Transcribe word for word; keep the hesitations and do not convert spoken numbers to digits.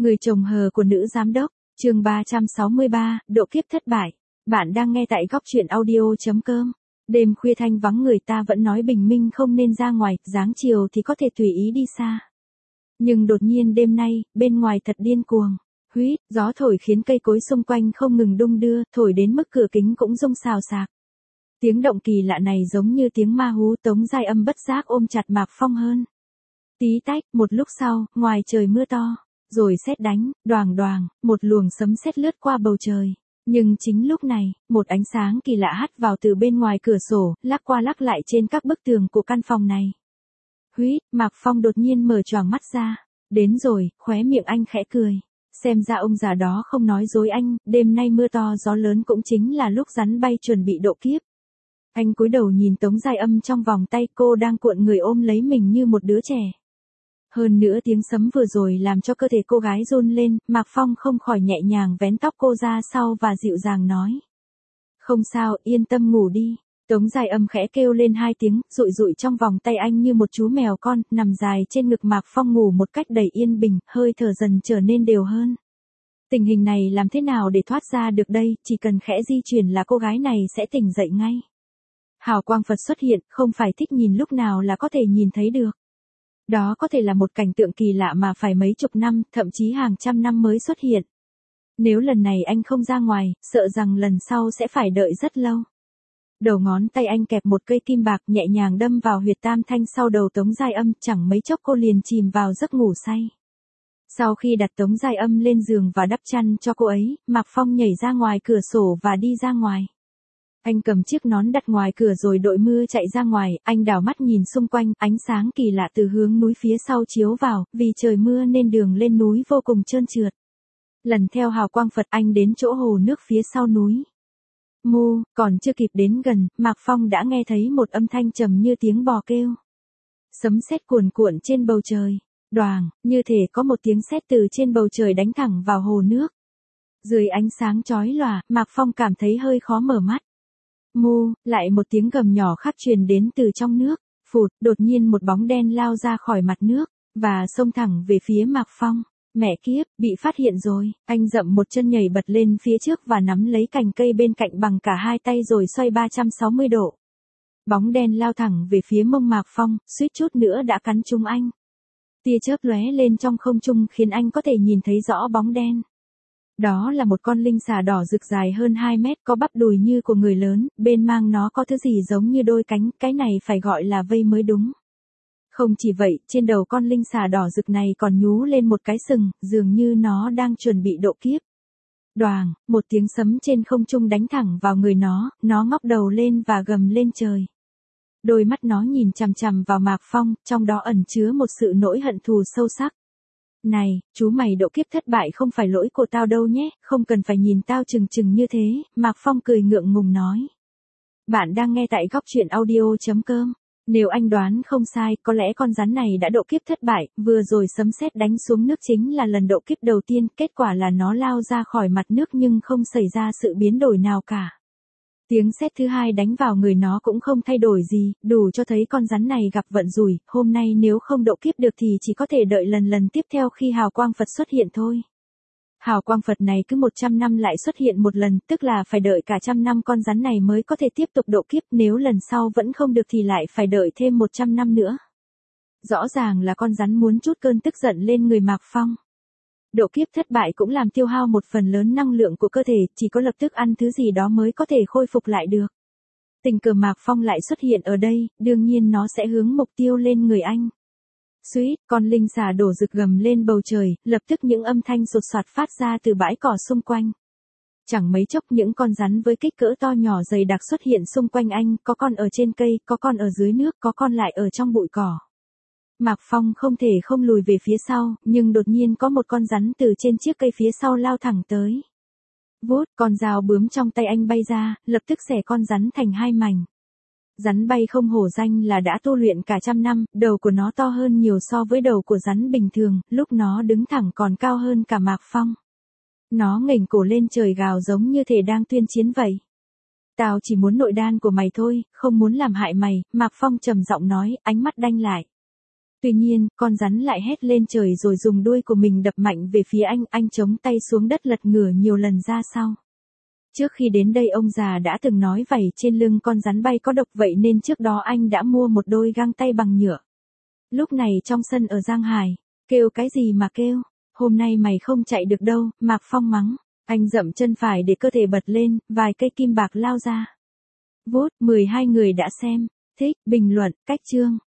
Người chồng hờ của nữ giám đốc, chương ba trăm sáu mươi ba, độ kiếp thất bại. Bạn đang nghe tại góc truyện audio.com. Đêm khuya thanh vắng người ta vẫn nói bình minh không nên ra ngoài, dáng chiều thì có thể tùy ý đi xa. Nhưng đột nhiên đêm nay, bên ngoài thật điên cuồng. Huýt, gió thổi khiến cây cối xung quanh không ngừng đung đưa, thổi đến mức cửa kính cũng rung xào xạc. Tiếng động kỳ lạ này giống như tiếng ma hú. Tống Giai Âm bất giác ôm chặt Mạc Phong hơn. Tí tách, một lúc sau, ngoài trời mưa to. Rồi sét đánh, đoàng đoàng, một luồng sấm sét lướt qua bầu trời. Nhưng chính lúc này, một ánh sáng kỳ lạ hắt vào từ bên ngoài cửa sổ, lắc qua lắc lại trên các bức tường của căn phòng này. Huýt, Mạc Phong đột nhiên mở choàng mắt ra. Đến rồi, khóe miệng anh khẽ cười. Xem ra ông già đó không nói dối anh, đêm nay mưa to gió lớn cũng chính là lúc rắn bay chuẩn bị độ kiếp. Anh cúi đầu nhìn Tống Giai Âm trong vòng tay, cô đang cuộn người ôm lấy mình như một đứa trẻ. Hơn nữa tiếng sấm vừa rồi làm cho cơ thể cô gái run lên, Mạc Phong không khỏi nhẹ nhàng vén tóc cô ra sau và dịu dàng nói. Không sao, yên tâm ngủ đi. Tống Giai Âm khẽ kêu lên hai tiếng, rụi rụi trong vòng tay anh như một chú mèo con, nằm dài trên ngực Mạc Phong ngủ một cách đầy yên bình, hơi thở dần trở nên đều hơn. Tình hình này làm thế nào để thoát ra được đây, chỉ cần khẽ di chuyển là cô gái này sẽ tỉnh dậy ngay. Hào quang Phật xuất hiện, không phải thích nhìn lúc nào là có thể nhìn thấy được. Đó có thể là một cảnh tượng kỳ lạ mà phải mấy chục năm, thậm chí hàng trăm năm mới xuất hiện. Nếu lần này anh không ra ngoài, sợ rằng lần sau sẽ phải đợi rất lâu. Đầu ngón tay anh kẹp một cây kim bạc nhẹ nhàng đâm vào huyệt tam thanh sau đầu Tống Giai Âm, chẳng mấy chốc cô liền chìm vào giấc ngủ say. Sau khi đặt Tống Giai Âm lên giường và đắp chăn cho cô ấy, Mạc Phong nhảy ra ngoài cửa sổ và đi ra ngoài. Anh cầm chiếc nón đặt ngoài cửa rồi đội mưa chạy ra ngoài, anh đảo mắt nhìn xung quanh, ánh sáng kỳ lạ từ hướng núi phía sau chiếu vào, vì trời mưa nên đường lên núi vô cùng trơn trượt. Lần theo hào quang Phật anh đến chỗ hồ nước phía sau núi. Mu, còn chưa kịp đến gần, Mạc Phong đã nghe thấy một âm thanh trầm như tiếng bò kêu. Sấm sét cuồn cuộn trên bầu trời, đoàng, như thể có một tiếng sét từ trên bầu trời đánh thẳng vào hồ nước. Dưới ánh sáng chói lòa, Mạc Phong cảm thấy hơi khó mở mắt. Mu, lại một tiếng gầm nhỏ khác truyền đến từ trong nước. Phụt, đột nhiên một bóng đen lao ra khỏi mặt nước, và xông thẳng về phía Mạc Phong. Mẹ kiếp, bị phát hiện rồi. Anh dậm một chân nhảy bật lên phía trước và nắm lấy cành cây bên cạnh bằng cả hai tay rồi xoay ba trăm sáu mươi độ. Bóng đen lao thẳng về phía mông Mạc Phong, suýt chút nữa đã cắn trúng anh. Tia chớp lóe lên trong không trung khiến anh có thể nhìn thấy rõ bóng đen. Đó là một con linh xà đỏ rực dài hơn hai mét, có bắp đùi như của người lớn, bên mang nó có thứ gì giống như đôi cánh, cái này phải gọi là vây mới đúng. Không chỉ vậy, trên đầu con linh xà đỏ rực này còn nhú lên một cái sừng, dường như nó đang chuẩn bị độ kiếp. Đoàng, một tiếng sấm trên không trung đánh thẳng vào người nó, nó ngóc đầu lên và gầm lên trời. Đôi mắt nó nhìn chằm chằm vào Mạc Phong, trong đó ẩn chứa một sự nỗi hận thù sâu sắc. Này, chú mày độ kiếp thất bại không phải lỗi của tao đâu nhé, không cần phải nhìn tao chừng chừng như thế, Mạc Phong cười ngượng ngùng nói. Bạn đang nghe tại góc truyện audio.com. Nếu anh đoán không sai, có lẽ con rắn này đã độ kiếp thất bại, vừa rồi sấm sét đánh xuống nước chính là lần độ kiếp đầu tiên, kết quả là nó lao ra khỏi mặt nước nhưng không xảy ra sự biến đổi nào cả. Tiếng sét thứ hai đánh vào người nó cũng không thay đổi gì, đủ cho thấy con rắn này gặp vận rủi, hôm nay nếu không độ kiếp được thì chỉ có thể đợi lần lần tiếp theo khi hào quang Phật xuất hiện thôi. Hào quang Phật này cứ một trăm năm lại xuất hiện một lần, tức là phải đợi cả trăm năm con rắn này mới có thể tiếp tục độ kiếp, nếu lần sau vẫn không được thì lại phải đợi thêm một trăm năm nữa. Rõ ràng là con rắn muốn trút cơn tức giận lên người Mạc Phong. Độ kiếp thất bại cũng làm tiêu hao một phần lớn năng lượng của cơ thể, chỉ có lập tức ăn thứ gì đó mới có thể khôi phục lại được. Tình cờ Mạc Phong lại xuất hiện ở đây, đương nhiên nó sẽ hướng mục tiêu lên người anh. Suýt, con linh xà đổ rực gầm lên bầu trời, lập tức những âm thanh sột soạt phát ra từ bãi cỏ xung quanh. Chẳng mấy chốc những con rắn với kích cỡ to nhỏ dày đặc xuất hiện xung quanh anh, có con ở trên cây, có con ở dưới nước, có con lại ở trong bụi cỏ. Mạc Phong không thể không lùi về phía sau, nhưng đột nhiên có một con rắn từ trên chiếc cây phía sau lao thẳng tới. Vút, con dao bướm trong tay anh bay ra, lập tức xẻ con rắn thành hai mảnh. Rắn bay không hổ danh là đã tu luyện cả trăm năm, đầu của nó to hơn nhiều so với đầu của rắn bình thường, lúc nó đứng thẳng còn cao hơn cả Mạc Phong. Nó ngẩng cổ lên trời gào giống như thể đang tuyên chiến vậy. Tao chỉ muốn nội đan của mày thôi, không muốn làm hại mày, Mạc Phong trầm giọng nói, ánh mắt đanh lại. Tuy nhiên, con rắn lại hét lên trời rồi dùng đuôi của mình đập mạnh về phía anh, anh chống tay xuống đất lật ngửa nhiều lần ra sau. Trước khi đến đây ông già đã từng nói vảy trên lưng con rắn bay có độc, vậy nên trước đó anh đã mua một đôi găng tay bằng nhựa. Lúc này trong sân ở Giang Hải, kêu cái gì mà kêu, hôm nay mày không chạy được đâu, Mạc Phong mắng. Anh dậm chân phải để cơ thể bật lên, vài cây kim bạc lao ra. Vút, mười hai người đã xem, thích, bình luận, cách chương.